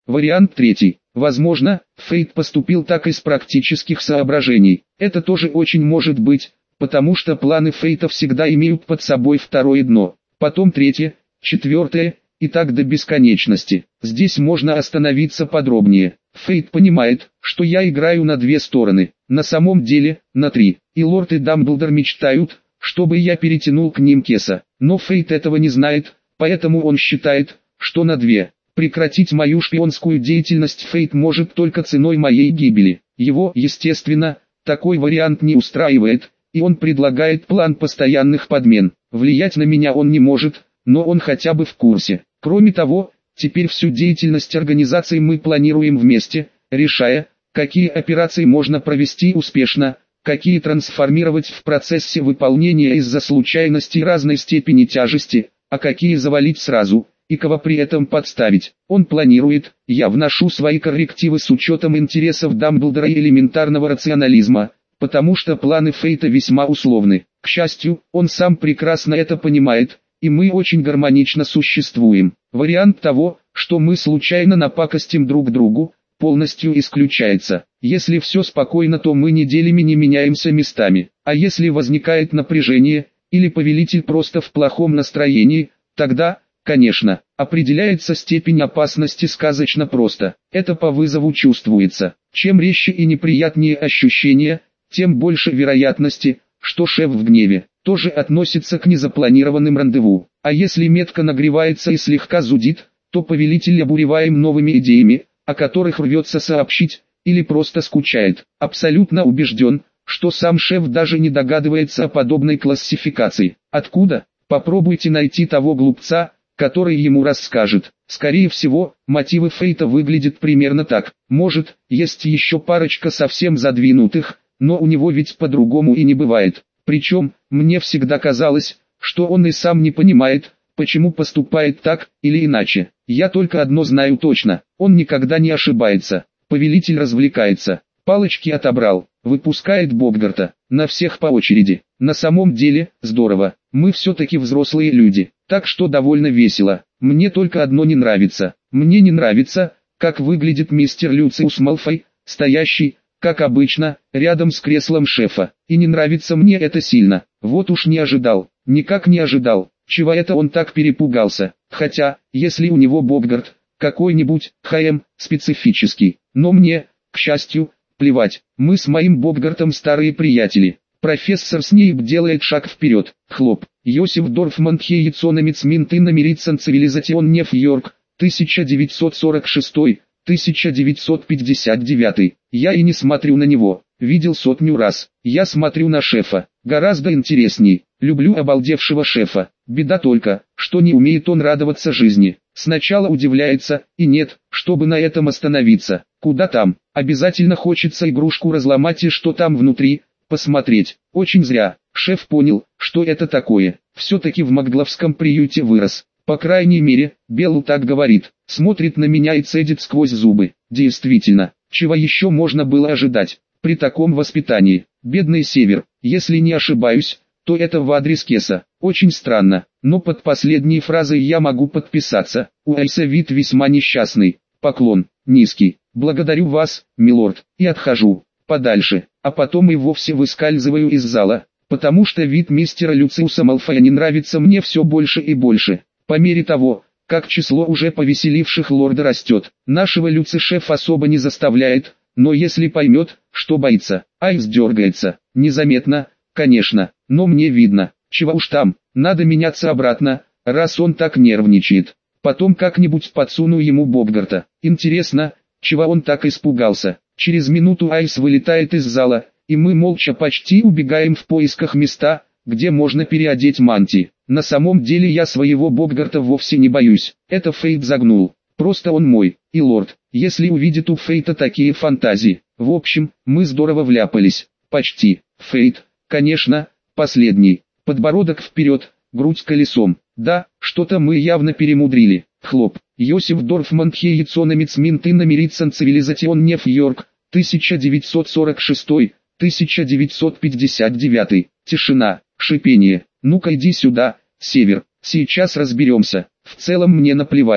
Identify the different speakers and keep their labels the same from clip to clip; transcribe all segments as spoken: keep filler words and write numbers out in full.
Speaker 1: Вариант третий. Возможно, Фейт поступил так из практических соображений. Это тоже очень может быть, потому что планы Фейта всегда имеют под собой второе дно, потом третье, четвертое, и так до бесконечности. Здесь можно остановиться подробнее. Фейт понимает, что я играю на две стороны, на самом деле, на три. И Лорд и Дамблдор мечтают, чтобы я перетянул к ним Кеса. Но Фейт этого не знает, поэтому он считает, что на две. Прекратить мою шпионскую деятельность Фейт может только ценой моей гибели. Его, естественно, такой вариант не устраивает, и он предлагает план постоянных подмен. Влиять на меня он не может, но он хотя бы в курсе. Кроме того, теперь всю деятельность организации мы планируем вместе, решая, какие операции можно провести успешно, какие трансформировать в процессе выполнения из-за случайностей разной степени тяжести, а какие завалить сразу, и кого при этом подставить. Он планирует, я вношу свои коррективы с учетом интересов Дамблдора и элементарного рационализма, потому что планы Фейта весьма условны. К счастью, он сам прекрасно это понимает, и мы очень гармонично существуем. Вариант того, что мы случайно напакостим друг другу, полностью исключается. Если все спокойно, то мы неделями не меняемся местами. А если возникает напряжение, или повелитель просто в плохом настроении, тогда, конечно, определяется степень опасности сказочно просто. Это по вызову чувствуется. Чем резче и неприятнее ощущения, тем больше вероятности, что шеф в гневе. Тоже относится к незапланированным рандеву. А если метка нагревается и слегка зудит, то повелитель обуреваем новыми идеями, о которых рвется сообщить, или просто скучает. Абсолютно убежден, что сам шеф даже не догадывается о подобной классификации. Откуда? Попробуйте найти того глупца, который ему расскажет. Скорее всего, мотивы Фейта выглядят примерно так. Может, есть еще парочка совсем задвинутых, но у него ведь по-другому и не бывает. Причем, мне всегда казалось, что он и сам не понимает, почему поступает так или иначе. Я только одно знаю точно, он никогда не ошибается. Повелитель развлекается, палочки отобрал, выпускает Боггарта, на всех по очереди. На самом деле, здорово, мы все-таки взрослые люди, так что довольно весело. Мне только одно не нравится, мне не нравится, как выглядит мистер Люциус Малфой, стоящий, как обычно, рядом с креслом шефа. И не нравится мне это сильно. Вот уж не ожидал, никак не ожидал, чего это он так перепугался. Хотя, если у него Боггарт, какой-нибудь, ХМ, специфический. Но мне, к счастью, плевать. Мы с моим Боггартом старые приятели. Профессор Снейп делает шаг вперед. Хлоп. Йосиф Дорфман Хейцономец Минтына Мирицен Цивилизацион Нью-Йорк, тысяча девятьсот сорок шестой — тысяча девятьсот пятьдесят девятый. Я и не смотрю на него, видел сотню раз. Я смотрю на шефа, гораздо интересней. Люблю обалдевшего шефа. Беда только, что не умеет он радоваться жизни. Сначала удивляется, и нет, чтобы на этом остановиться. Куда там? Обязательно хочется игрушку разломать и что там внутри, посмотреть. Очень зря. Шеф понял, что это такое. Все-таки в Магловском приюте вырос. По крайней мере, Белл так говорит. Смотрит на меня и цедит сквозь зубы. Действительно, чего еще можно было ожидать? При таком воспитании. Бедный Север. Если не ошибаюсь, то это в адрес Кеса. Очень странно, но под последней фразой я могу подписаться. У Айса вид весьма несчастный. Поклон, низкий. Благодарю вас, милорд, и отхожу подальше, а потом и вовсе выскальзываю из зала, потому что вид мистера Люциуса Малфоя не нравится мне все больше и больше. По мере того, как число уже повеселивших лорда растет, нашего Люци шеф особо не заставляет, но если поймет, что боится, Айс дергается, незаметно, конечно, но мне видно, чего уж там, надо меняться обратно, раз он так нервничает. Потом как-нибудь подсуну ему Боггарта. Интересно, чего он так испугался. Через минуту Айс вылетает из зала, и мы молча почти убегаем в поисках места, где можно переодеть мантии. На самом деле я своего Боггарта вовсе не боюсь. Это Фейт загнул. Просто он мой, и лорд, если увидит у Фейта такие фантазии. В общем, мы здорово вляпались. Почти. Фейт, конечно, последний. Подбородок вперед, грудь колесом. Да, что-то мы явно перемудрили. Хлоп. Йосиф Дорфман Хейцономец Минтына Мирицен Цивилизацион Нью-Йорк, тысяча девятьсот сорок шестой — тысяча девятьсот пятьдесят девятый. Тишина, шипение. Ну-ка иди сюда, Север, сейчас разберемся. В целом мне наплевать.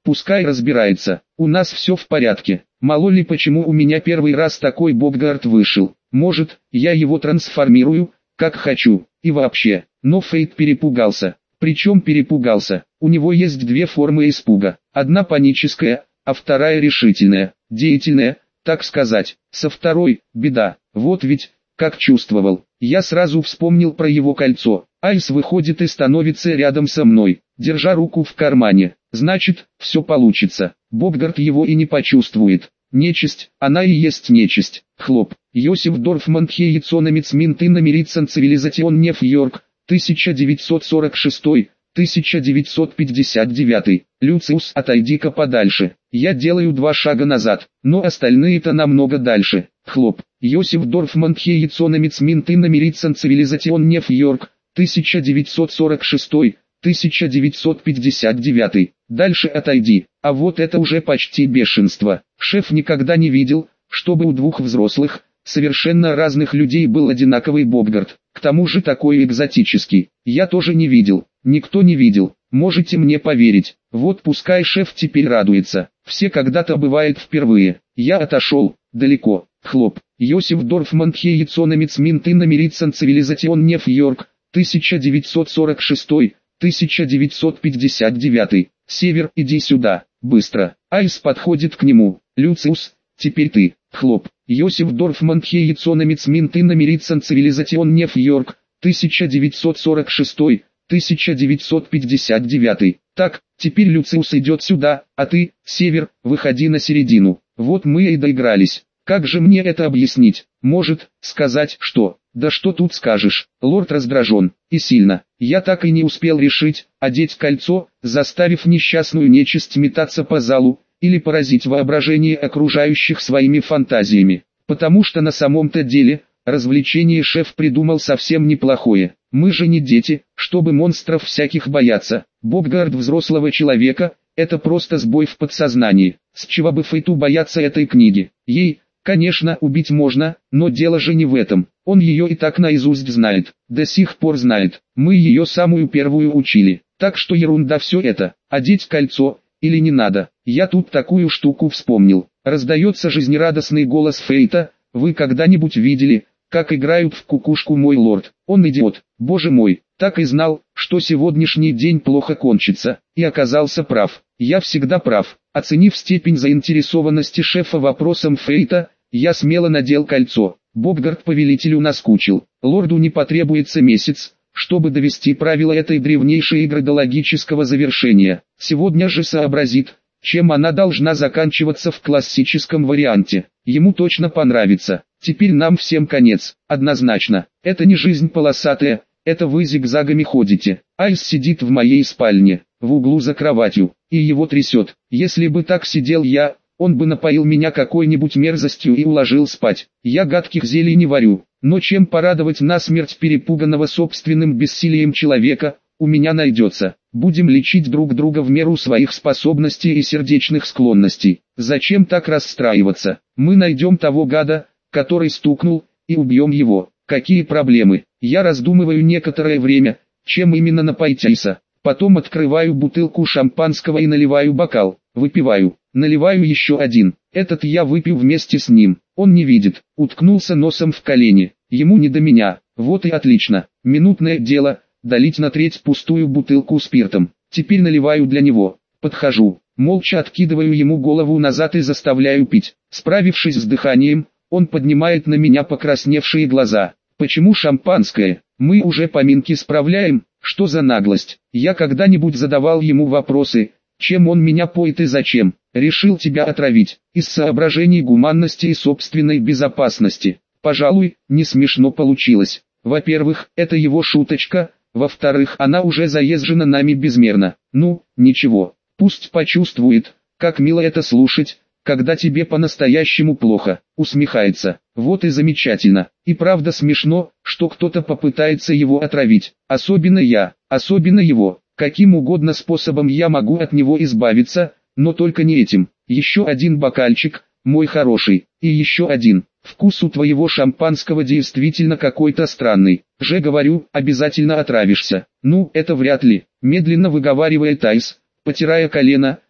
Speaker 1: Пускай разбирается, у нас все в порядке. Мало ли почему у меня первый раз такой Боггарт вышел. Может, я его трансформирую, как хочу, и вообще. Но Фейт перепугался. Причем перепугался. У него есть две формы испуга. Одна паническая, а вторая решительная, деятельная, так сказать. Со второй, беда. Вот ведь, как чувствовал. Я сразу вспомнил про его кольцо. Айс выходит и становится рядом со мной, держа руку в кармане. Значит, все получится. Боггарт его и не почувствует. Нечисть, она и есть нечисть. Хлоп. Йосиф Дорфман Хейцономец Минтына Мирицен Цивилизацион Нью-Йорк, тысяча девятьсот сорок шестой — тысяча девятьсот пятьдесят девятый. Люциус, отойди-ка подальше. Я делаю два шага назад, но остальные-то намного дальше. Хлоп. Йосиф Дорфман Хейцономец Минтына Мирицен Цивилизацион Нью-Йорк, тысяча девятьсот сорок шестой — тысяча девятьсот пятьдесят девятый. Дальше отойди. А вот это уже почти бешенство. Шеф никогда не видел, чтобы у двух взрослых, совершенно разных людей был одинаковый Боггарт. К тому же такой экзотический. Я тоже не видел. Никто не видел. Можете мне поверить. Вот пускай шеф теперь радуется. Все когда-то бывает впервые. Я отошел. Далеко. Хлоп. Йосиф Дорфман Хейцономец Минтына Мирицен Цивилизацион Нью-Йорк, тысяча девятьсот сорок шестой — тысяча девятьсот пятьдесят девятый. Север, иди сюда, быстро. Айс подходит к нему. Люциус, теперь ты. Хлоп. Йосиф Дорфман Хейцономец Минтына Мирицен Цивилизацион Нью-Йорк, тысяча девятьсот сорок шестой — тысяча девятьсот пятьдесят девятый. Так, теперь Люциус идет сюда, а ты, Север, выходи на середину. Вот мы и доигрались. Как же мне это объяснить? Может, сказать, что? Да что тут скажешь? Лорд раздражен, и сильно. Я так и не успел решить, одеть кольцо, заставив несчастную нечисть метаться по залу, или поразить воображение окружающих своими фантазиями. Потому что на самом-то деле, развлечение шеф придумал совсем неплохое. Мы же не дети, чтобы монстров всяких бояться. Боггарт взрослого человека — это просто сбой в подсознании. С чего бы Фейту бояться этой книги? Ей, конечно, убить можно, но дело же не в этом. Он ее и так наизусть знает, до сих пор знает. Мы ее самую первую учили. Так что ерунда все это. Одеть кольцо, или не надо. Я тут такую штуку вспомнил. Раздается жизнерадостный голос Фейта. Вы когда-нибудь видели, как играют в кукушку, мой лорд? Он идиот. Боже мой, так и знал, что сегодняшний день плохо кончится. И оказался прав. Я всегда прав. Оценив степень заинтересованности шефа вопросом Фейта, я смело надел кольцо. Боггарт повелителю наскучил. Лорду не потребуется месяц, чтобы довести правила этой древнейшей игры до логического завершения. Сегодня же сообразит, чем она должна заканчиваться в классическом варианте. Ему точно понравится. Теперь нам всем конец. Однозначно. Это не жизнь полосатая, это вы зигзагами ходите. Айс сидит в моей спальне, в углу за кроватью, и его трясет. Если бы так сидел я, он бы напоил меня какой-нибудь мерзостью и уложил спать. Я гадких зелий не варю, но чем порадовать насмерть перепуганного собственным бессилием человека, у меня найдется. Будем лечить друг друга в меру своих способностей и сердечных склонностей. Зачем так расстраиваться? Мы найдем того гада, который стукнул, и убьем его. Какие проблемы? Я раздумываю некоторое время, чем именно напоить Айса. Потом открываю бутылку шампанского и наливаю бокал. Выпиваю. Наливаю еще один. Этот я выпью вместе с ним. Он не видит. Уткнулся носом в колени. Ему не до меня. Вот и отлично. Минутное дело. Долить на треть пустую бутылку спиртом. Теперь наливаю для него. Подхожу. Молча откидываю ему голову назад и заставляю пить. Справившись с дыханием, он поднимает на меня покрасневшие глаза. Почему шампанское? Мы уже поминки справляем. Что за наглость? Я когда-нибудь задавал ему вопросы, чем он меня поет и зачем? Решил тебя отравить, из соображений гуманности и собственной безопасности. Пожалуй, не смешно получилось. Во-первых, это его шуточка, во-вторых, она уже заезжена нами безмерно. Ну, ничего, пусть почувствует, как мило это слушать, когда тебе по-настоящему плохо. Усмехается. Вот и замечательно. И правда смешно, что кто-то попытается его отравить. Особенно я, особенно его. Каким угодно способом я могу от него избавиться, но только не этим. Еще один бокальчик, мой хороший, и еще один. Вкус у твоего шампанского действительно какой-то странный. Же говорю, обязательно отравишься. Ну, это вряд ли. Медленно выговаривает Айс, потирая колено,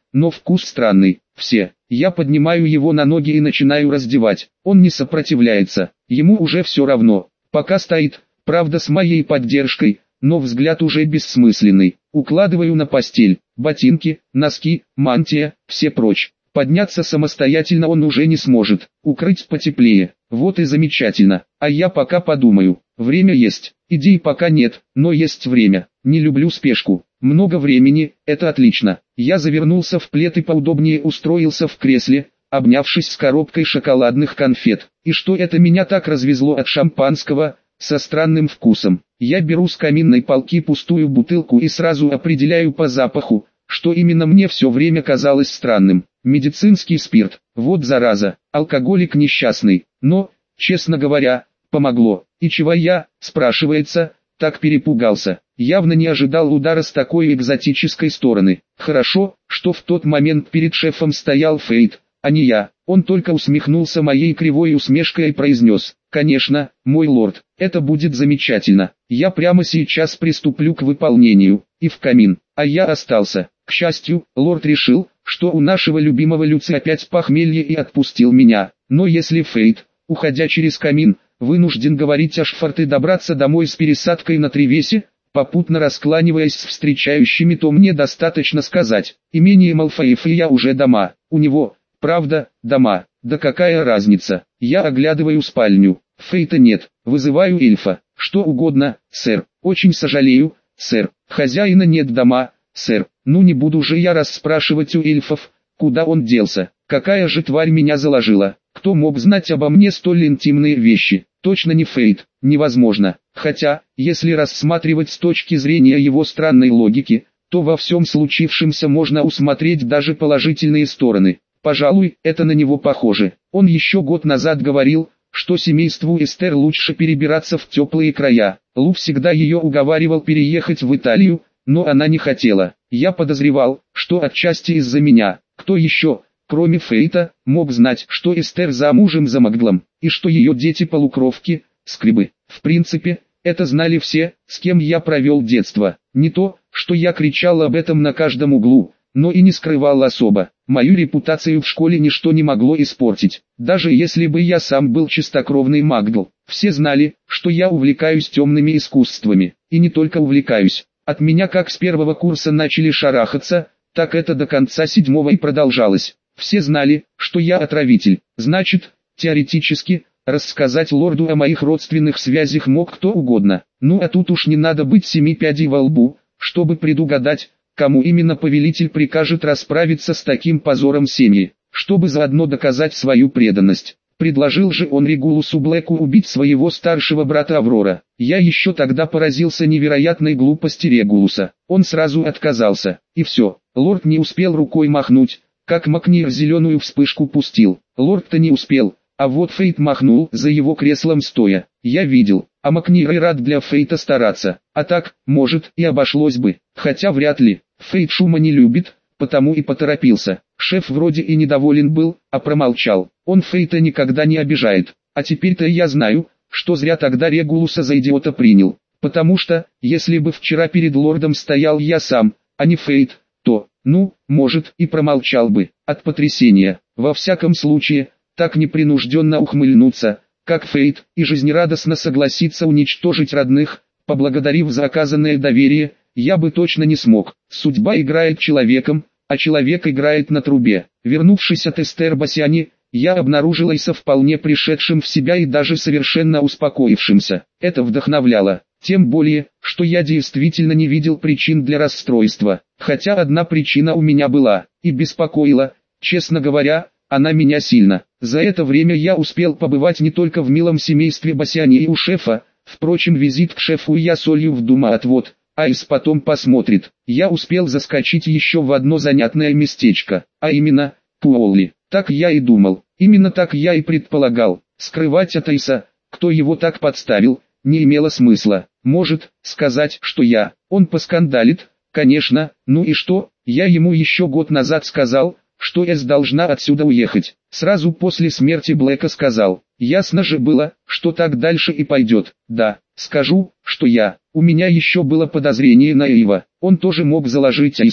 Speaker 1: но вкус странный. Все. Я поднимаю его на ноги и начинаю раздевать. Он не сопротивляется, ему уже все равно. Пока стоит, правда с моей поддержкой, но взгляд уже бессмысленный. Укладываю на постель. Ботинки, носки, мантия, все прочь. Подняться самостоятельно он уже не сможет. Укрыть потеплее. Вот и замечательно. А я пока подумаю. Время есть. Идей пока нет, но есть время. Не люблю спешку. Много времени, это отлично. Я завернулся в плед и поудобнее устроился в кресле, обнявшись с коробкой шоколадных конфет. И что это меня так развезло от шампанского, со странным вкусом. Я беру с каминной полки пустую бутылку и сразу определяю по запаху, что именно мне все время казалось странным. Медицинский спирт, вот зараза, алкоголик несчастный. Но, честно говоря, помогло. И чего я, спрашивается, так перепугался. Явно не ожидал удара с такой экзотической стороны. Хорошо, что в тот момент перед шефом стоял Фейт, а не я. Он только усмехнулся моей кривой усмешкой и произнес: «Конечно, мой лорд, это будет замечательно. Я прямо сейчас приступлю к выполнению». И в камин. А я остался. К счастью, лорд решил, что у нашего любимого Люци опять похмелье и отпустил меня. Но если Фейт, уходя через камин, вынужден говорить о Шфарт и добраться домой с пересадкой на Тревесе, попутно раскланиваясь с встречающими, то мне достаточно сказать: имение Малфоев и я уже дома. У него, правда, дома. Да какая разница? Я оглядываю спальню. Фейта нет. Вызываю эльфа. Что угодно, сэр. Очень сожалею, сэр. Хозяина нет дома, сэр. Ну не буду же я расспрашивать у эльфов, куда он делся. Какая же тварь меня заложила? Кто мог знать обо мне столь интимные вещи? Точно не Фейт. Невозможно. Хотя, если рассматривать с точки зрения его странной логики, то во всем случившемся можно усмотреть даже положительные стороны. Пожалуй, это на него похоже. Он еще год назад говорил, что семейству Эстер лучше перебираться в теплые края. Лу всегда ее уговаривал переехать в Италию, но она не хотела. Я подозревал, что отчасти из-за меня. Кто еще, кроме Фейта, мог знать, что Эстер замужем за Магдлом, и что ее дети полукровки, скрибы. В принципе, это знали все, с кем я провел детство. Не то, что я кричал об этом на каждом углу, но и не скрывал особо. Мою репутацию в школе ничто не могло испортить. Даже если бы я сам был чистокровный Магдл. Все знали, что я увлекаюсь темными искусствами. И не только увлекаюсь. От меня как с первого курса начали шарахаться, так это до конца седьмого и продолжалось. Все знали, что я отравитель. Значит, теоретически, рассказать лорду о моих родственных связях мог кто угодно. Ну а тут уж не надо быть семи пядей во лбу, чтобы предугадать, кому именно повелитель прикажет расправиться с таким позором семьи, чтобы заодно доказать свою преданность. Предложил же он Регулусу Блэку убить своего старшего брата Аврора. Я еще тогда поразился невероятной глупости Регулуса. Он сразу отказался, и все. Лорд не успел рукой махнуть, как Макнир зеленую вспышку пустил. Лорд-то не успел, а вот Фейт махнул за его креслом стоя. Я видел, а Макнир и рад для Фейта стараться. А так, может, и обошлось бы, хотя вряд ли. Фейт шума не любит, потому и поторопился. Шеф вроде и недоволен был, а промолчал. Он Фейта никогда не обижает. А теперь-то я знаю, что зря тогда Регулуса за идиота принял. Потому что, если бы вчера перед лордом стоял я сам, а не Фейт, то, ну, может, и промолчал бы, от потрясения. Во всяком случае, так непринужденно ухмыльнуться, как Фейт, и жизнерадостно согласиться уничтожить родных, поблагодарив за оказанное доверие, я бы точно не смог. Судьба играет человеком, а человек играет на трубе. Вернувшись от Эстер Басяни, я обнаружил Эйса вполне пришедшим в себя и даже совершенно успокоившимся. Это вдохновляло. Тем более, что я действительно не видел причин для расстройства. Хотя одна причина у меня была, и беспокоила, честно говоря, она меня сильно. За это время я успел побывать не только в милом семействе Басяни и у шефа, впрочем визит к шефу я солью в дума-отвод. Айс потом посмотрит. Я успел заскочить еще в одно занятное местечко, а именно, Пуолли. Так я и думал, именно так я и предполагал. Скрывать от Айса, кто его так подставил, не имело смысла. Может, сказать, что я, он поскандалит, конечно, ну и что, я ему еще год назад сказал, что Эс должна отсюда уехать. Сразу после смерти Блэка сказал, ясно же было, что так дальше и пойдет. Да, скажу, что я, у меня еще было подозрение на Эйва, он тоже мог заложить Айса.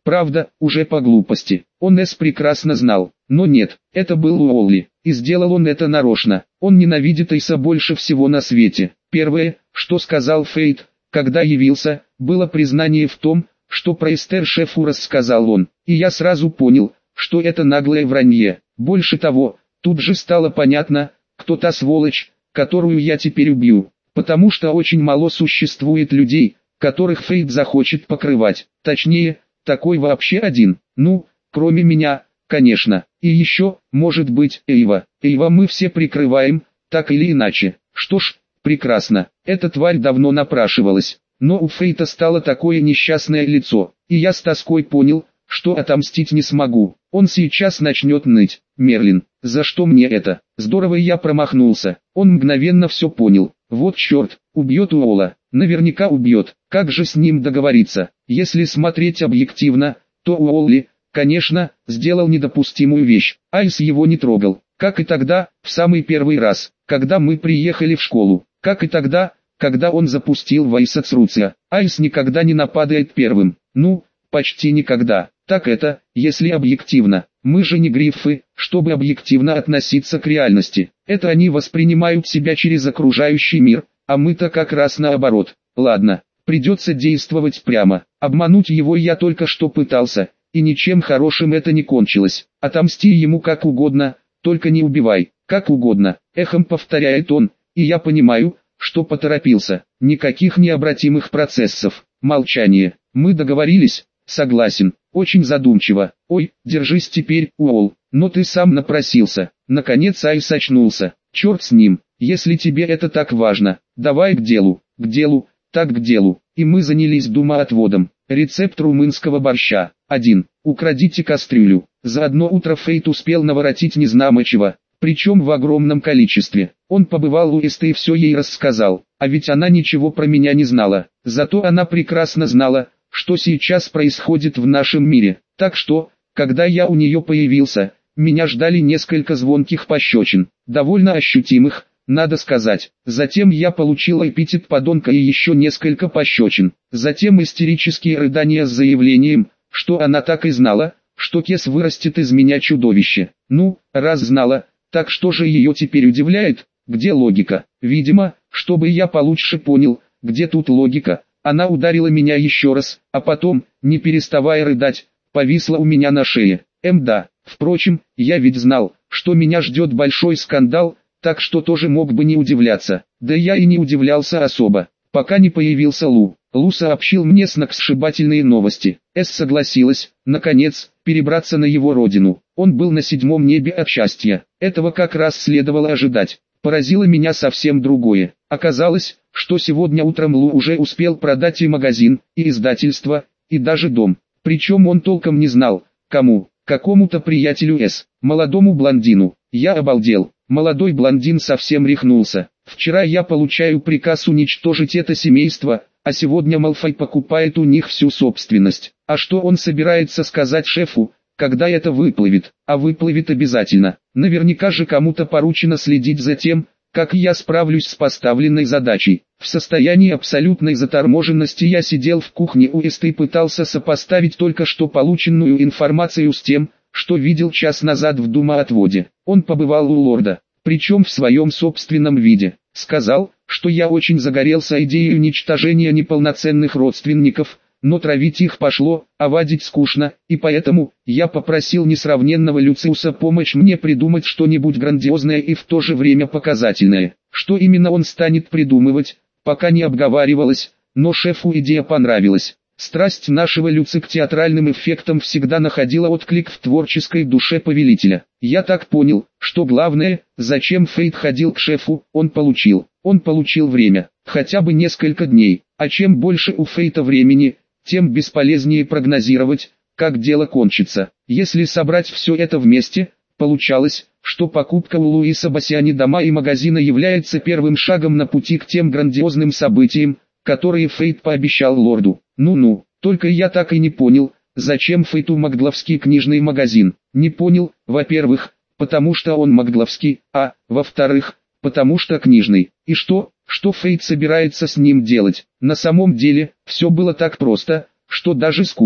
Speaker 1: Правда, уже по глупости. Он С прекрасно знал. Но нет, это был Уолли, и сделал он это нарочно. Он ненавидит Эйса больше всего на свете. Первое, что сказал Фейт, когда явился, было признание в том, что про Эстер шефу рассказал он. И я сразу понял, что это наглое вранье. Больше того, тут же стало понятно, кто та сволочь, которую я теперь убью. Потому что очень мало существует людей, которых Фейт захочет покрывать. Точнее, такой вообще один. Ну, кроме меня, конечно. И еще, может быть, Эйва. Эйва мы все прикрываем, так или иначе. Что ж, прекрасно. Эта тварь давно напрашивалась. Но у Фейта стало такое несчастное лицо. И я с тоской понял, что отомстить не смогу. Он сейчас начнет ныть. Мерлин, за что мне это? Здорово я промахнулся. Он мгновенно все понял. Вот черт, убьет Уолла. Наверняка убьет. Как же с ним договориться? Если смотреть объективно, то Уолли, конечно, сделал недопустимую вещь. Айс его не трогал. Как и тогда, в самый первый раз, когда мы приехали в школу. Как и тогда, когда он запустил Вайса Цруция. Айс никогда не нападает первым. Ну, почти никогда. Так это, если объективно. Мы же не гриффы, чтобы объективно относиться к реальности. Это они воспринимают себя через окружающий мир, а мы-то как раз наоборот. Ладно, придется действовать прямо. Обмануть его я только что пытался, и ничем хорошим это не кончилось. Отомсти ему как угодно, только не убивай. Как угодно, эхом повторяет он, и я понимаю, что поторопился. Никаких необратимых процессов. Молчание. Мы договорились? Согласен. Очень задумчиво. Ой, держись теперь, Уолл. Но ты сам напросился. Наконец Айс очнулся. Черт с ним. Если тебе это так важно, давай к делу. К делу, так к делу. И мы занялись думоотводом. Рецепт румынского борща. один. Украдите кастрюлю. За одно утро Фейт успел наворотить незнамо чего. Причем в огромном количестве. Он побывал у Эсты и все ей рассказал. А ведь она ничего про меня не знала. Зато она прекрасно знала, что сейчас происходит в нашем мире. Так что, когда я у нее появился, меня ждали несколько звонких пощечин. Довольно ощутимых, надо сказать. Затем я получил эпитет подонка и еще несколько пощечин. Затем истерические рыдания с заявлением, что она так и знала, что Кес вырастет из меня чудовище. Ну, раз знала, так что же ее теперь удивляет? Где логика? Видимо, чтобы я получше понял, где тут логика. Она ударила меня еще раз, а потом, не переставая рыдать, повисла у меня на шее. Эм да, впрочем, я ведь знал, что меня ждет большой скандал, так что тоже мог бы не удивляться. Да я и не удивлялся особо, пока не появился Лу. Лу сообщил мне сногсшибательные новости. Эс согласилась, наконец, перебраться на его родину. Он был на седьмом небе от счастья. Этого как раз следовало ожидать. Поразило меня совсем другое. Оказалось, что сегодня утром Лу уже успел продать и магазин, и издательство, и даже дом. Причем он толком не знал, кому, какому-то приятелю С, молодому блондину. Я обалдел. Молодой блондин совсем рехнулся. Вчера я получаю приказ уничтожить это семейство, а сегодня Малфой покупает у них всю собственность. А что он собирается сказать шефу, когда это выплывет? А выплывет обязательно. Наверняка же кому-то поручено следить за тем, как я справлюсь с поставленной задачей. В состоянии абсолютной заторможенности я сидел в кухне у Эсты и пытался сопоставить только что полученную информацию с тем, что видел час назад в думоотводе. Он побывал у лорда, причем в своем собственном виде. Сказал, что я очень загорелся идеей уничтожения неполноценных родственников, но травить их пошло, а вадить скучно, и поэтому я попросил несравненного Люциуса помочь мне придумать что-нибудь грандиозное и в то же время показательное. Что именно он станет придумывать, пока не обговаривалось, но шефу идея понравилась. Страсть нашего Люци к театральным эффектам всегда находила отклик в творческой душе повелителя. Я так понял, что главное, зачем Фейт ходил к шефу, он получил. Он получил время, хотя бы несколько дней, а чем больше у Фейта времени, тем бесполезнее прогнозировать, как дело кончится. Если собрать все это вместе, получалось, что покупка у Луиса Бассиани дома и магазина является первым шагом на пути к тем грандиозным событиям, которые Фейт пообещал лорду. Ну-ну, только я так и не понял, зачем Фейту Макдловский книжный магазин. Не понял, во-первых, потому что он Макдловский, а, во-вторых, потому что книжный. И что, что Фейт собирается с ним делать? На самом деле, все было так просто, что даже скучно.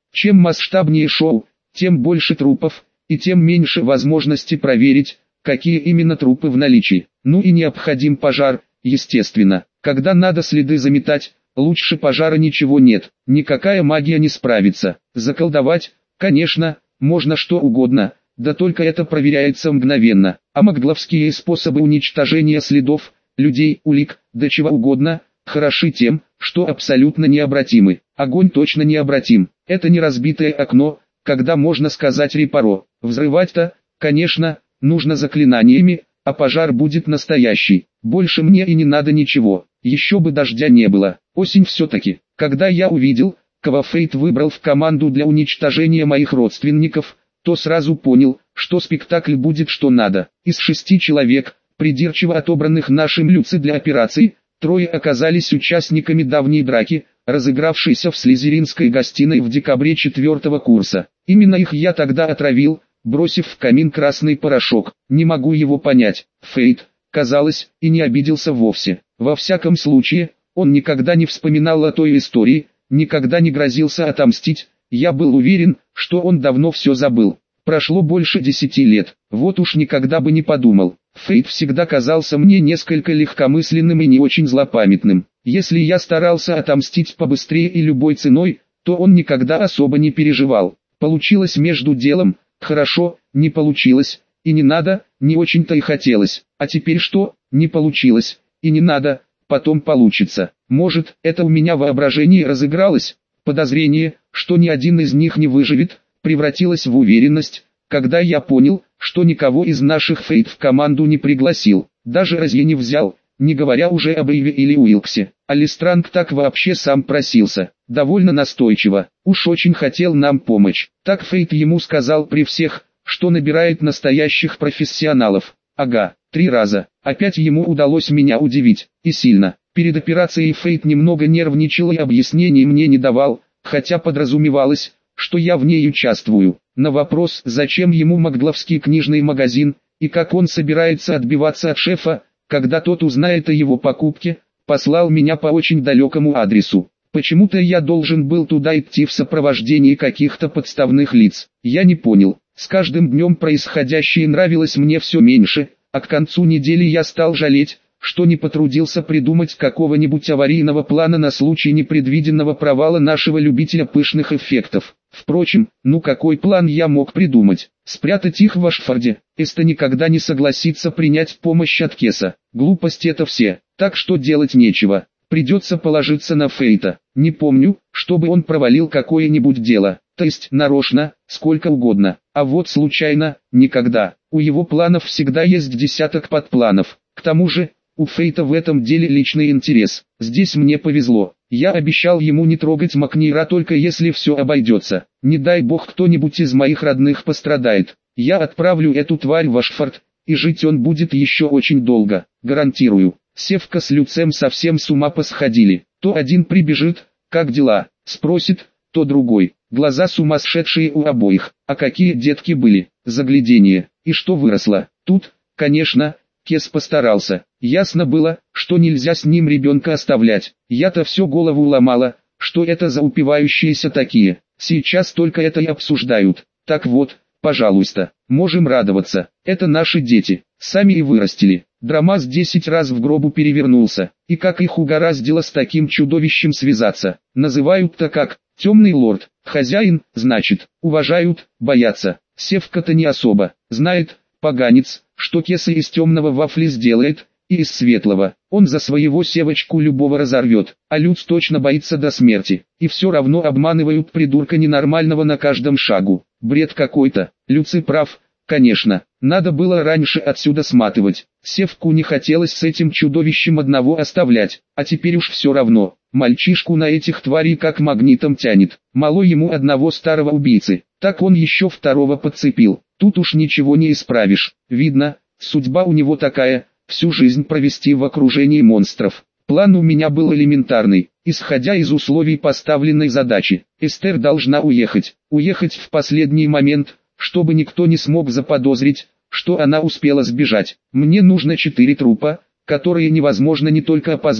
Speaker 1: Чем масштабнее шоу, тем больше трупов, и тем меньше возможности проверить, какие именно трупы в наличии. Ну и необходим пожар, естественно. Когда надо следы заметать, лучше пожара ничего нет, никакая магия не справится. Заколдовать, конечно, можно что угодно, да только это проверяется мгновенно. А магловские способы уничтожения следов, людей, улик, да чего угодно, хороши тем, что абсолютно необратимы. Огонь точно необратим. Это не разбитое окно, когда можно сказать репаро. Взрывать-то, конечно, нужно заклинаниями, а пожар будет настоящий. Больше мне и не надо ничего. Еще бы дождя не было. Осень все-таки. Когда я увидел, кого Фейт выбрал в команду для уничтожения моих родственников, то сразу понял, что спектакль будет что надо. Из шести человек, придирчиво отобранных нашим Люци для операции, трое оказались участниками давней драки, разыгравшейся в слизеринской гостиной в декабре четвертого курса. Именно их я тогда отравил, бросив в камин красный порошок. Не могу его понять. Фейт, казалось, и не обиделся вовсе. Во всяком случае, он никогда не вспоминал о той истории, никогда не грозился отомстить. Я был уверен, что он давно все забыл. Прошло больше десяти лет, вот уж никогда бы не подумал. Фейт всегда казался мне несколько легкомысленным и не очень злопамятным. Если я старался отомстить побыстрее и любой ценой, то он никогда особо не переживал. Получилось между делом, хорошо, не получилось, и не надо, не очень-то и хотелось. А теперь что, не получилось, и не надо, потом получится. Может, это у меня воображение разыгралось? Подозрение, что ни один из них не выживет, превратилось в уверенность, когда я понял, что никого из наших Фейт в команду не пригласил, даже Розье не взял, не говоря уже об Иве или Уилксе. А Листранг так вообще сам просился, довольно настойчиво, уж очень хотел нам помочь. Так Фейт ему сказал при всех, что набирает настоящих профессионалов. Ага, три раза. Опять ему удалось меня удивить, и сильно. Перед операцией Фейт немного нервничал и объяснений мне не давал, хотя подразумевалось, что я в ней участвую. На вопрос, зачем ему магловский книжный магазин, и как он собирается отбиваться от шефа, когда тот узнает о его покупке, послал меня по очень далекому адресу. Почему-то я должен был туда идти в сопровождении каких-то подставных лиц. Я не понял. С каждым днем происходящее нравилось мне все меньше, а к концу недели я стал жалеть, что не потрудился придумать какого-нибудь аварийного плана на случай непредвиденного провала нашего любителя пышных эффектов. Впрочем, ну какой план я мог придумать? Спрятать их в Ашфорде? Эста никогда не согласится принять помощь от Кеса. Глупости это все, так что делать нечего. Придется положиться на Фейта. Не помню, чтобы он провалил какое-нибудь дело, то есть нарочно, сколько угодно. А вот случайно, никогда. У его планов всегда есть десяток подпланов. К тому же, у Фейта в этом деле личный интерес. Здесь мне повезло. Я обещал ему не трогать Макнира только если все обойдется. Не дай бог кто-нибудь из моих родных пострадает. Я отправлю эту тварь в Ашфорд, и жить он будет еще очень долго. Гарантирую. Севка с Люцем совсем с ума посходили. То один прибежит, как дела, спросит, то другой. Глаза сумасшедшие у обоих. А какие детки были, загляденье, и что выросло. Тут, конечно, Кес постарался. Ясно было, что нельзя с ним ребенка оставлять. Я-то все голову ломала, что это за упивающиеся такие. Сейчас только это и обсуждают. Так вот, пожалуйста, можем радоваться. Это наши дети, сами и вырастили. Драмас десять раз в гробу перевернулся. И как их угораздило с таким чудовищем связаться. Называют-то как, темный лорд, хозяин, значит, уважают, боятся. Севка-то не особо, знает, поганец, что Кеса из темного вафли сделает, и из светлого. Он за своего Севочку любого разорвет, а Люц точно боится до смерти. И все равно обманывают придурка ненормального на каждом шагу. Бред какой-то. Люци прав, конечно. Надо было раньше отсюда сматывать. Севку не хотелось с этим чудовищем одного оставлять, а теперь уж все равно. Мальчишку на этих тварей как магнитом тянет. Мало ему одного старого убийцы, так он еще второго подцепил. Тут уж ничего не исправишь. Видно, судьба у него такая, всю жизнь провести в окружении монстров. План у меня был элементарный, исходя из условий поставленной задачи. Эстер должна уехать, уехать в последний момент, чтобы никто не смог заподозрить, что она успела сбежать. Мне нужно четыре трупа, которые невозможно не только опознать,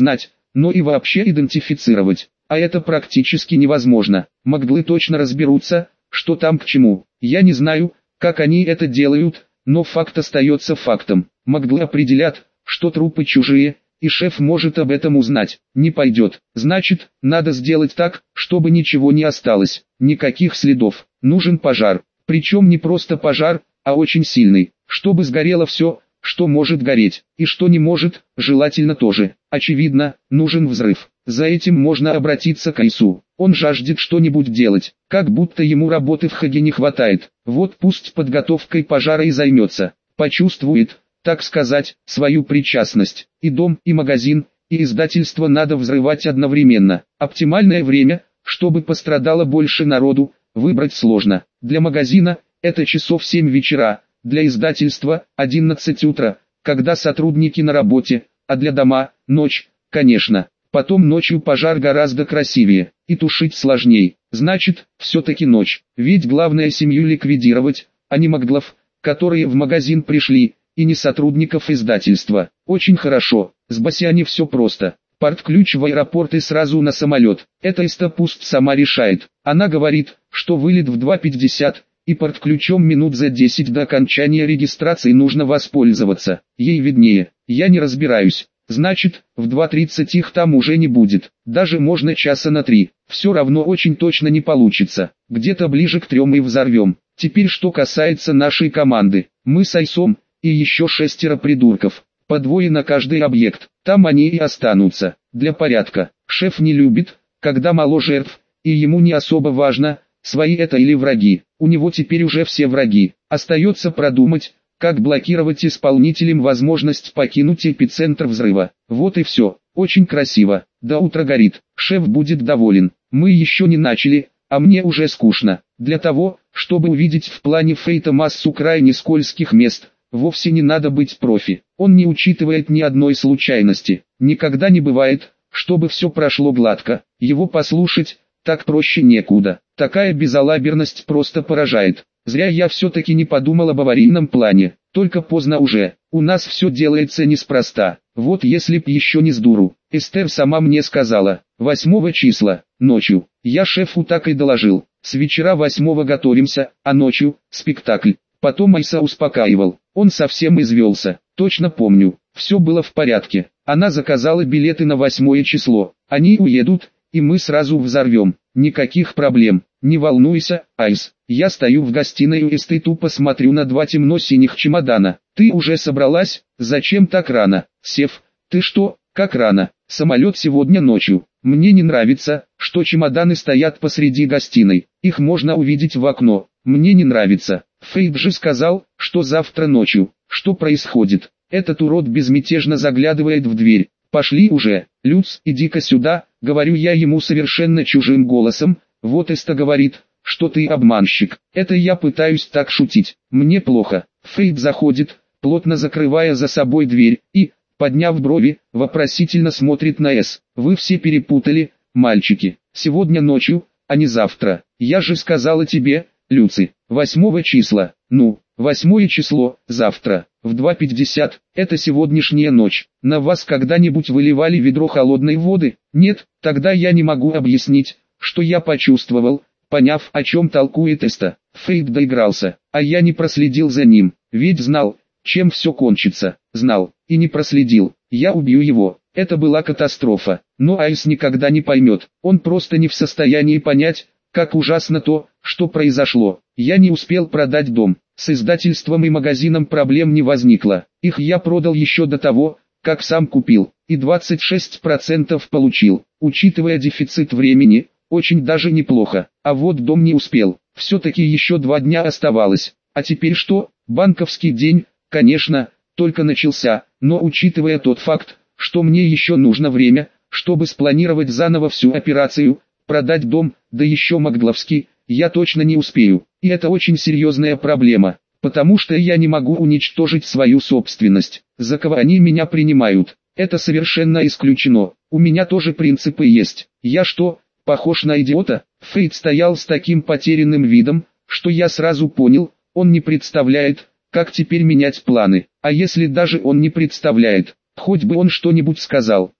Speaker 1: но и вообще идентифицировать. А это практически невозможно. Маглы точно разберутся, что там к чему. Я не знаю, как они это делают, но факт остается фактом. Маглы определят, что трупы чужие, и шеф может об этом узнать. Не пойдет. Значит, надо сделать так, чтобы ничего не осталось. Никаких следов. Нужен пожар. Причем не просто пожар, а очень сильный. Чтобы сгорело все, что может гореть, и что не может, желательно тоже. Очевидно, нужен взрыв. За этим можно обратиться к Айсу. Он жаждет что-нибудь делать, как будто ему работы в Хаге не хватает. Вот пусть подготовкой пожара и займется. Почувствует, так сказать, свою причастность. И дом, и магазин, и издательство надо взрывать одновременно. Оптимальное время, чтобы пострадало больше народу, выбрать сложно. Для магазина это часов семь вечера, для издательства одиннадцать утра, когда сотрудники на работе, а для дома ночь, конечно. Потом ночью пожар гораздо красивее, и тушить сложней. Значит, все-таки ночь. Ведь главное семью ликвидировать, а не маглов, которые в магазин пришли, и не сотрудников издательства. Очень хорошо, с Басяни все просто. Порт-ключ в аэропорт и сразу на самолет. Это Эста пусть сама решает. Она говорит, что вылет в два пятьдесят, и порт-ключом минут за десять до окончания регистрации нужно воспользоваться. Ей виднее, я не разбираюсь. Значит, в два тридцать их там уже не будет. Даже можно часа на три. Все равно очень точно не получится. Где-то ближе к трем и взорвем. Теперь что касается нашей команды. Мы с Айсом, и еще шестеро придурков. По двое на каждый объект. Там они и останутся. Для порядка. Шеф не любит, когда мало жертв, и ему не особо важно, свои это или враги. У него теперь уже все враги. Остается продумать, как блокировать исполнителям возможность покинуть эпицентр взрыва. Вот и все. Очень красиво. До утра горит. Шеф будет доволен. Мы еще не начали, а мне уже скучно. Для того, чтобы увидеть в плане Фейта массу крайне скользких мест, вовсе не надо быть профи. Он не учитывает ни одной случайности. Никогда не бывает, чтобы все прошло гладко. Его послушать, так проще некуда. Такая безалаберность просто поражает. Зря я все-таки не подумал об аварийном плане. Только поздно уже. У нас все делается неспроста. Вот если б еще не с дуру. Эстер сама мне сказала. Восьмого числа, ночью. Я шефу так и доложил. С вечера восьмого готовимся, а ночью – спектакль. Потом Айса успокаивал. Он совсем извелся. Точно помню. Все было в порядке. Она заказала билеты на восьмое число. Они уедут, и мы сразу взорвем. Никаких проблем. Не волнуйся, Айс. Я стою в гостиной и Эсты тупо смотрю на два темно-синих чемодана. Ты уже собралась? Зачем так рано? Сев, ты что, как рано? Самолет сегодня ночью. Мне не нравится, что чемоданы стоят посреди гостиной. Их можно увидеть в окно. Мне не нравится. Фейт же сказал, что завтра ночью. Что происходит? Этот урод безмятежно заглядывает в дверь. Пошли уже, Люц, иди-ка сюда, говорю я ему совершенно чужим голосом. Вот Эста говорит, что ты обманщик. Это я пытаюсь так шутить. Мне плохо. Фейт заходит, плотно закрывая за собой дверь, и, подняв брови, вопросительно смотрит на Эс. Вы все перепутали, мальчики. Сегодня ночью, а не завтра. Я же сказала тебе, Люци, восьмого числа. Ну, восьмое число, завтра, в два пятьдесят, это сегодняшняя ночь. На вас когда-нибудь выливали ведро холодной воды? Нет, тогда я не могу объяснить, что я почувствовал, поняв, о чем толкует Эста. Фейт доигрался, а я не проследил за ним, ведь знал, чем все кончится. Знал, и не проследил. Я убью его. Это была катастрофа. Но Айс никогда не поймет. Он просто не в состоянии понять, как ужасно то, что произошло. Я не успел продать дом. С издательством и магазином проблем не возникло. Их я продал еще до того, как сам купил. И двадцать шесть процентов получил. Учитывая дефицит времени, очень даже неплохо. А вот дом не успел. Все-таки еще два дня оставалось. А теперь что? Банковский день, конечно, только начался. Но учитывая тот факт, что мне еще нужно время, чтобы спланировать заново всю операцию, продать дом, да еще Магловский, я точно не успею. И это очень серьезная проблема, потому что я не могу уничтожить свою собственность. За кого они меня принимают? Это совершенно исключено. У меня тоже принципы есть. Я что, похож на идиота? Фейт стоял с таким потерянным видом, что я сразу понял, он не представляет, как теперь менять планы. А если даже он не представляет, хоть бы он что-нибудь сказал.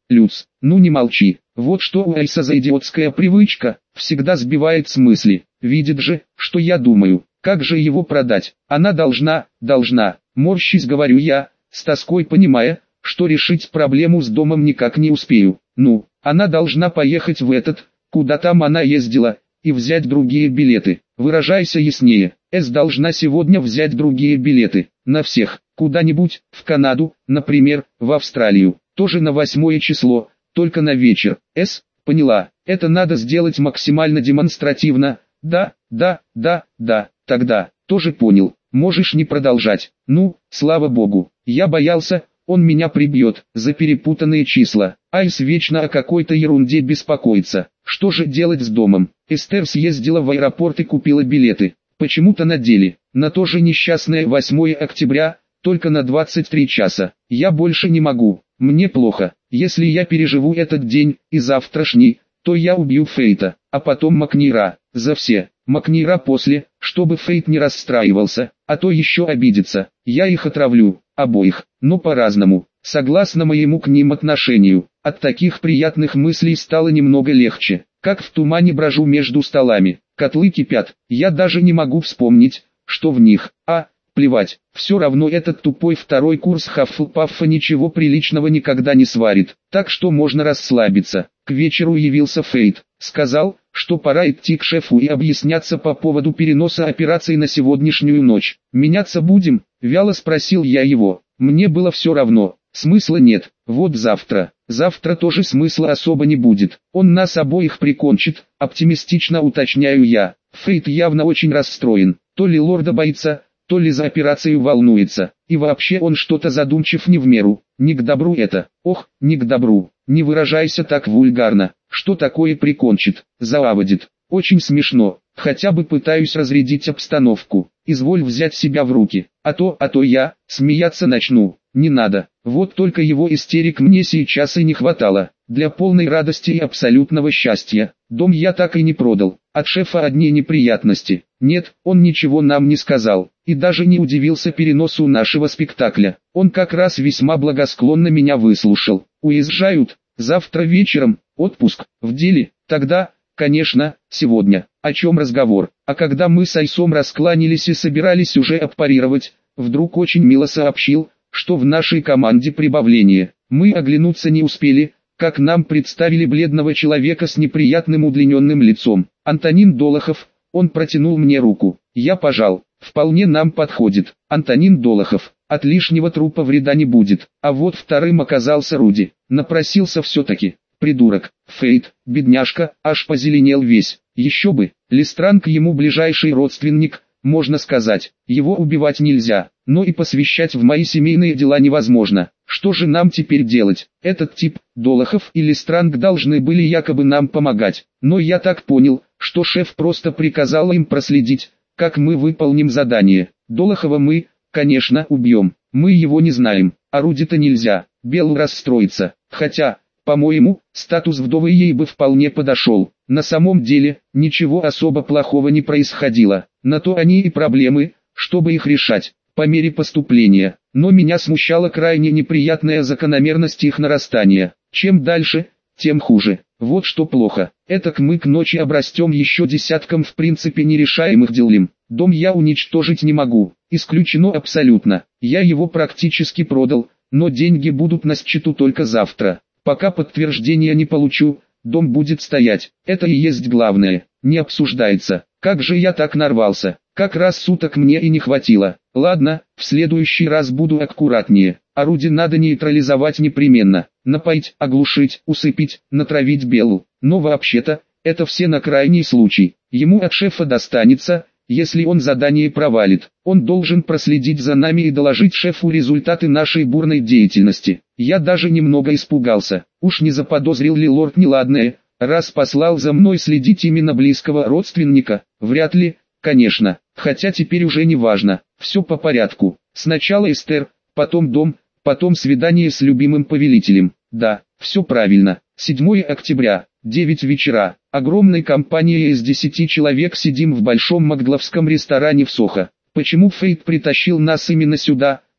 Speaker 1: Люц, ну не молчи. Вот что у Айса за идиотская привычка, всегда сбивает с мысли. Видит же, что я думаю. Как же его продать? Она должна, должна. Морщись говорю я, с тоской понимая, что решить проблему с домом никак не успею. Ну, она должна поехать в этот, куда там она ездила, и взять другие билеты. Выражайся яснее. С должна сегодня взять другие билеты. На всех. Куда-нибудь, в Канаду, например, в Австралию. Тоже на восьмое число, только на вечер. С, поняла. Это надо сделать максимально демонстративно. Да, да, да, да. Тогда, тоже понял. Можешь не продолжать. Ну, слава богу. Я боялся, он меня прибьет за перепутанные числа. Айс вечно о какой-то ерунде беспокоится. Что же делать с домом? Эстер съездила в аэропорт и купила билеты. Почему-то на деле, на то же несчастное восьмое октября, только на двадцать три часа. Я больше не могу. Мне плохо. Если я переживу этот день и завтрашний, то я убью Фейта, а потом Макнира. За все. Макнира после, чтобы Фейт не расстраивался, а то еще обидится. Я их отравлю, обоих, но по-разному, согласно моему к ним отношению. От таких приятных мыслей стало немного легче. Как в тумане брожу между столами. Котлы кипят, я даже не могу вспомнить, что в них. А, плевать, все равно этот тупой второй курс Хаффлпаффа ничего приличного никогда не сварит. Так что можно расслабиться. К вечеру явился Фейт. Сказал, что пора идти к шефу и объясняться по поводу переноса операции на сегодняшнюю ночь. «Меняться будем?» – вяло спросил я его. Мне было все равно. Смысла нет. Вот завтра. Завтра тоже смысла особо не будет. Он нас обоих прикончит, оптимистично уточняю я. Фейт явно очень расстроен. То ли лорда боится, то ли за операцию волнуется. И вообще он что-то задумчив не в меру. Не к добру это. Ох, не к добру. Не выражайся так вульгарно. Что такое прикончит? Зааводит. Очень смешно. Хотя бы пытаюсь разрядить обстановку. Изволь взять себя в руки. А то, а то я, смеяться начну. Не надо. Вот только его истерик мне сейчас и не хватало. Для полной радости и абсолютного счастья. Дом я так и не продал. От шефа одни неприятности. Нет, он ничего нам не сказал. И даже не удивился переносу нашего спектакля. Он как раз весьма благосклонно меня выслушал. Уезжают. Завтра вечером. Отпуск. В деле. Тогда, конечно, сегодня. О чем разговор? А когда мы с Айсом раскланялись и собирались уже отпарировать, вдруг очень мило сообщил, что в нашей команде прибавление. Мы оглянуться не успели, как нам представили бледного человека с неприятным удлиненным лицом. Антонин Долохов. Он протянул мне руку. Я пожал. Вполне нам подходит. Антонин Долохов. От лишнего трупа вреда не будет. А вот вторым оказался Руди. Напросился все-таки. Придурок. Фейт, бедняжка, аж позеленел весь. Еще бы. Листранг ему ближайший родственник, можно сказать. Его убивать нельзя, но и посвящать в мои семейные дела невозможно. Что же нам теперь делать? Этот тип, Долохов и Листранг должны были якобы нам помогать. Но я так понял, что шеф просто приказал им проследить, как мы выполним задание. Долохова мы, конечно, убьем. Мы его не знаем. А Руди-то нельзя. Белл расстроится. Хотя, по-моему, статус вдовы ей бы вполне подошел. На самом деле, ничего особо плохого не происходило. На то они и проблемы, чтобы их решать, по мере поступления. Но меня смущала крайне неприятная закономерность их нарастания. Чем дальше, тем хуже. Вот что плохо. Этак мы к ночи обрастем еще десятком в принципе нерешаемых дилемм. Дом я уничтожить не могу. Исключено абсолютно. Я его практически продал, но деньги будут на счету только завтра. Пока подтверждения не получу, дом будет стоять. Это и есть главное. Не обсуждается. Как же я так нарвался? Как раз суток мне и не хватило. Ладно, в следующий раз буду аккуратнее. Орудие надо нейтрализовать непременно. Напоить, оглушить, усыпить, натравить Беллу. Но вообще-то, это все на крайний случай. Ему от шефа достанется, если он задание провалит. Он должен проследить за нами и доложить шефу результаты нашей бурной деятельности. Я даже немного испугался. Уж не заподозрил ли лорд неладное, раз послал за мной следить именно близкого родственника? Вряд ли, конечно. Хотя теперь уже не важно. Все по порядку. Сначала Эстер, потом дом, потом свидание с любимым повелителем. Да, все правильно. седьмое октября, девять вечера. Огромной компанией из десяти человек сидим в большом макгловском ресторане в Сохо. Почему Фейт притащил нас именно сюда,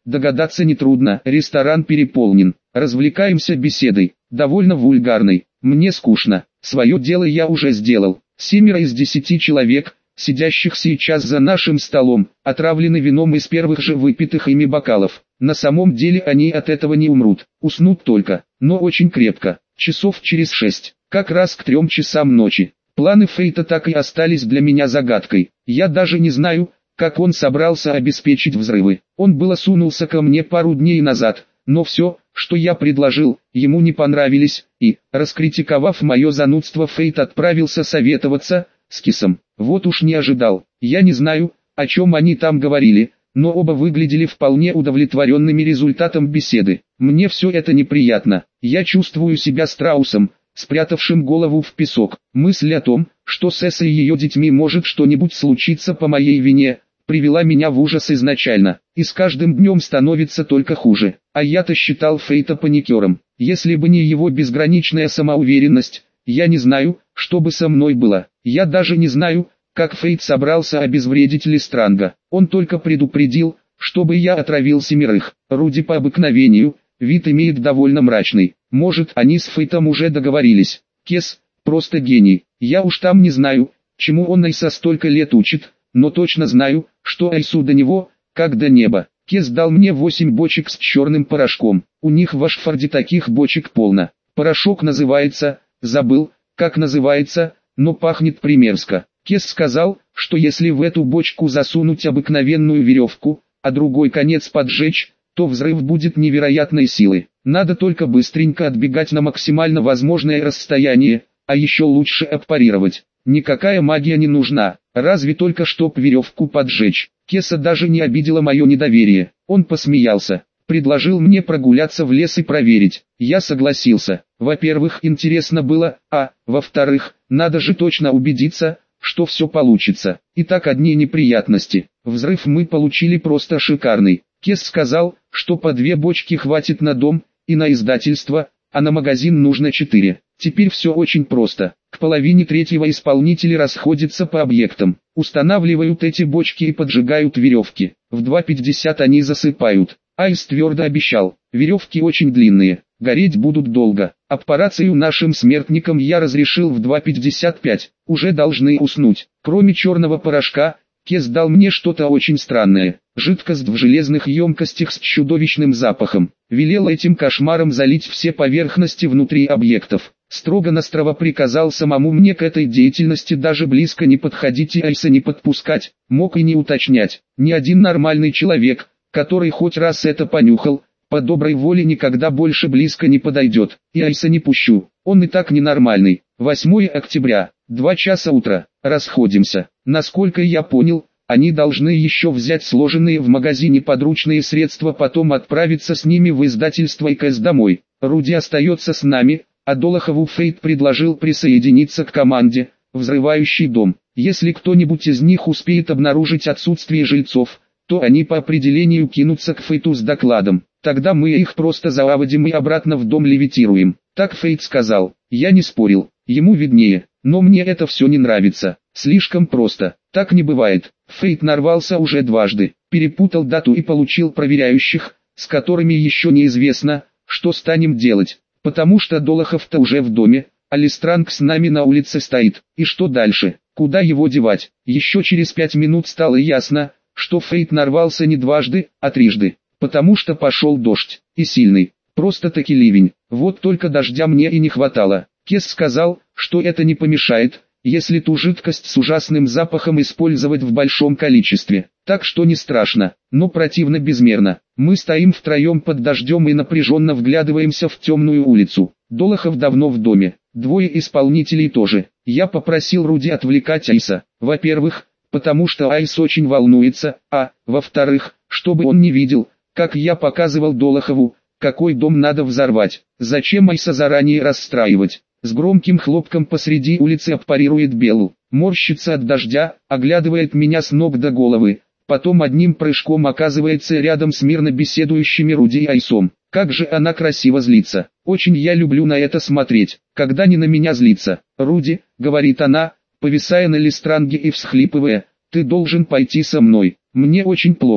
Speaker 1: Догадаться нетрудно, ресторан переполнен. Развлекаемся беседой, довольно вульгарной. Мне скучно, свое дело я уже сделал. Семеро из десяти человек, сидящих сейчас за нашим столом, отравлены вином из первых же выпитых ими бокалов. На самом деле они от этого не умрут, уснут только, но очень крепко, часов через шесть, как раз к трем часам ночи. Планы Фейта так и остались для меня загадкой. Я даже не знаю, как он собрался обеспечить взрывы. Он было сунулся ко мне пару дней назад, но все, что я предложил, ему не понравились, и, раскритиковав мое занудство, Фейт отправился советоваться с Кисом. Вот уж не ожидал. Я не знаю, о чем они там говорили, но оба выглядели вполне удовлетворенными результатом беседы. Мне все это неприятно. Я чувствую себя страусом, спрятавшим голову в песок. Мысль о том, что с Эссой и ее детьми может что-нибудь случиться по моей вине, привела меня в ужас изначально, и с каждым днем становится только хуже. А я-то считал Фейта паникером. Если бы не его безграничная самоуверенность, я не знаю, что бы со мной было. Я даже не знаю, как Фейт собрался обезвредить Листранга. Он только предупредил, чтобы я отравил семерых. Руди по обыкновению, вид имеет довольно мрачный. Может, они с Фейтом уже договорились. Кес, просто гений. Я уж там не знаю, чему он Айса столько лет учит, но точно знаю, что Айсу до него, как до неба. Кес дал мне восемь бочек с черным порошком. У них в Ашфорде таких бочек полно. Порошок называется, забыл, как называется, но пахнет примерзко. Кес сказал, что если в эту бочку засунуть обыкновенную веревку, а другой конец поджечь, то взрыв будет невероятной силы. Надо только быстренько отбегать на максимально возможное расстояние, а еще лучше аппарировать. Никакая магия не нужна, разве только чтоб веревку поджечь. Кеса даже не обидела мое недоверие. Он посмеялся, предложил мне прогуляться в лес и проверить. Я согласился. Во-первых, интересно было, а, во-вторых, надо же точно убедиться, что все получится. Итак, одни неприятности. Взрыв мы получили просто шикарный. Кес сказал, что по две бочки хватит на дом и на издательство, а на магазин нужно четыре. Теперь все очень просто. К половине третьего исполнители расходятся по объектам, устанавливают эти бочки и поджигают веревки. В два пятьдесят они засыпают. Айс твердо обещал, веревки очень длинные, гореть будут долго. Аппарацию нашим смертникам я разрешил в два пятьдесят пять, уже должны уснуть. Кроме черного порошка, Кес дал мне что-то очень странное. Жидкость в железных емкостях с чудовищным запахом. Велел этим кошмаром залить все поверхности внутри объектов. Строго-настрого приказал самому мне к этой деятельности даже близко не подходить и Айса не подпускать. Мог и не уточнять. Ни один нормальный человек, который хоть раз это понюхал, по доброй воле никогда больше близко не подойдет. И Айса не пущу. Он и так ненормальный. восьмое октября, два часа утра. Расходимся. Насколько я понял, они должны еще взять сложенные в магазине подручные средства, потом отправиться с ними в издательство и Кэс домой. Руди остается с нами, а Долохову Фейт предложил присоединиться к команде, взрывающей дом. Если кто-нибудь из них успеет обнаружить отсутствие жильцов, то они по определению кинутся к Фейту с докладом. Тогда мы их просто заводим и обратно в дом левитируем. Так Фейт сказал. Я не спорил, ему виднее, но мне это все не нравится. Слишком просто, так не бывает. Фейт нарвался уже дважды, перепутал дату и получил проверяющих, с которыми еще неизвестно, что станем делать. Потому что Долохов-то уже в доме, а Листранг с нами на улице стоит. И что дальше? Куда его девать? Еще через пять минут стало ясно, что Фейт нарвался не дважды, а трижды. Потому что пошел дождь, и сильный, просто-таки ливень. Вот только дождя мне и не хватало. Кес сказал, что это не помешает, если ту жидкость с ужасным запахом использовать в большом количестве. Так что не страшно, но противно безмерно. Мы стоим втроем под дождем и напряженно вглядываемся в темную улицу. Долохов давно в доме, двое исполнителей тоже. Я попросил Руди отвлекать Айса. Во-первых, потому что Айс очень волнуется, а, во-вторых, чтобы он не видел, как я показывал Долохову, какой дом надо взорвать. Зачем Айса заранее расстраивать? С громким хлопком посреди улицы аппарирует Беллу, морщится от дождя, оглядывает меня с ног до головы, потом одним прыжком оказывается рядом с мирно беседующими Руди и Айсом. Как же она красиво злится. Очень я люблю на это смотреть, когда не на меня злится. «Руди», — говорит она, повисая на Листранге и всхлипывая, — «ты должен пойти со мной. Мне очень плохо».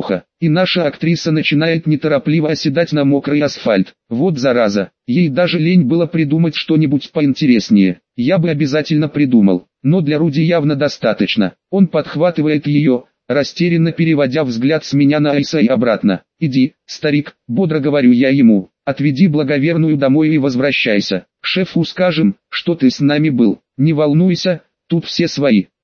Speaker 1: и наша актриса начинает неторопливо оседать на мокрый асфальт. Вот зараза, ей даже лень было придумать что-нибудь поинтереснее. Я бы обязательно придумал, но для Руди явно достаточно. Он подхватывает ее, растерянно переводя взгляд с меня на Айса и обратно. «Иди, старик», — бодро говорю я ему, — «отведи благоверную домой и возвращайся. Шефу скажем, что ты с нами был. Не волнуйся, тут все свои».